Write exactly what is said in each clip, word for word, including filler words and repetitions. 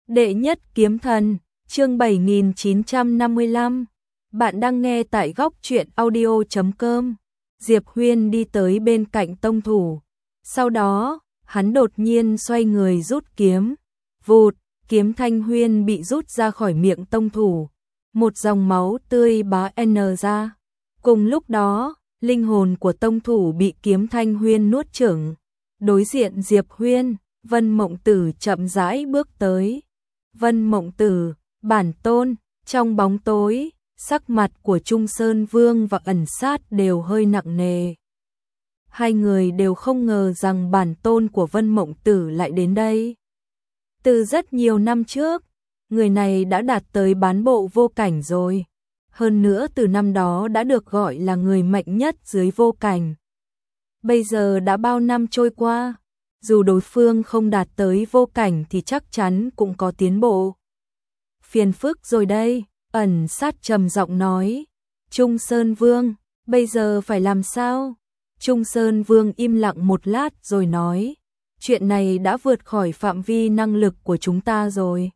Đệ nhất kiếm thần, chương bảy nghìn chín trăm năm mươi lăm. Bạn đang nghe tại góc truyện audio chấm com. Diệp Huyên đi tới bên cạnh tông thủ. Sau đó, hắn đột nhiên xoay người rút kiếm. Vụt, kiếm Thanh Huyên bị rút ra khỏi miệng tông thủ. Một dòng máu tươi bá n ra. Cùng lúc đó, linh hồn của tông thủ bị kiếm Thanh Huyên nuốt chửng. Đối diện Diệp Huyên, Vân Mộng Tử chậm rãi bước tới. Vân Mộng Tử, bản tôn, trong bóng tối, sắc mặt của Trung Sơn Vương và Ẩn Sát đều hơi nặng nề. Hai người đều không ngờ rằng bản tôn của Vân Mộng Tử lại đến đây. Từ rất nhiều năm trước, người này đã đạt tới bán bộ vô cảnh rồi. Hơn nữa từ năm đó đã được gọi là người mạnh nhất dưới vô cảnh. Bây giờ đã bao năm trôi qua, dù đối phương không đạt tới vô cảnh thì chắc chắn cũng có tiến bộ. Phiền phức rồi đây, Ẩn Sát trầm giọng nói. Trung Sơn Vương, bây giờ phải làm sao? Trung Sơn Vương im lặng một lát rồi nói. Chuyện này đã vượt khỏi phạm vi năng lực của chúng ta rồi.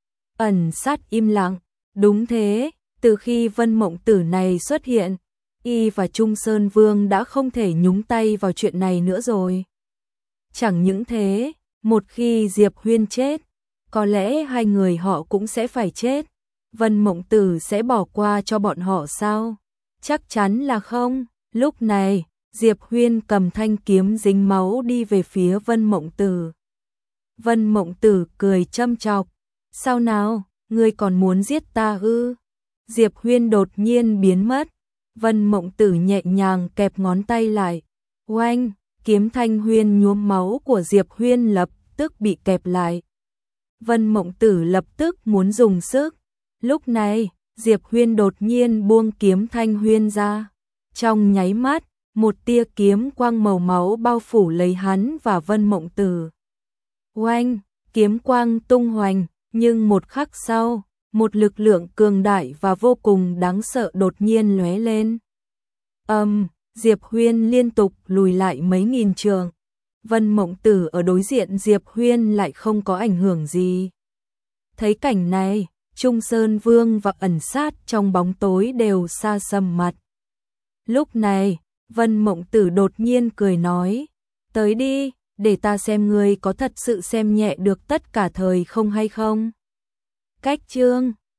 Ẩn Sát im lặng. Đúng thế, từ khi Vân Mộng Tử này xuất hiện, y và Trung Sơn Vương đã không thể nhúng tay vào chuyện này nữa rồi. Chẳng những thế, một khi Diệp Huyên chết, có lẽ hai người họ cũng sẽ phải chết. Vân Mộng Tử sẽ bỏ qua cho bọn họ sao? Chắc chắn là không. Lúc này, Diệp Huyên cầm thanh kiếm dính máu đi về phía Vân Mộng Tử. Vân Mộng Tử cười châm chọc. Sao nào, ngươi còn muốn giết ta ư? Diệp Huyên đột nhiên biến mất. Vân Mộng Tử nhẹ nhàng kẹp ngón tay lại. Oanh, kiếm Thanh Huyên nhuốm máu của Diệp Huyên lập tức bị kẹp lại. Vân Mộng Tử lập tức muốn dùng sức. Lúc này, Diệp Huyên đột nhiên buông kiếm Thanh Huyên ra. Trong nháy mắt, một tia kiếm quang màu máu bao phủ lấy hắn và Vân Mộng Tử. Oanh, kiếm quang tung hoành, nhưng một khắc sau, một lực lượng cường đại và vô cùng đáng sợ đột nhiên lóe lên. Ầm, um, Diệp Huyên liên tục lùi lại mấy nghìn trượng. Vân Mộng Tử ở đối diện Diệp Huyên lại không có ảnh hưởng gì. Thấy cảnh này, Trung Sơn Vương và Ẩn Sát trong bóng tối đều xa sầm mặt. Lúc này, Vân Mộng Tử đột nhiên cười nói, tới đi, để ta xem ngươi có thật sự xem nhẹ được tất cả thời không hay không. Cách chương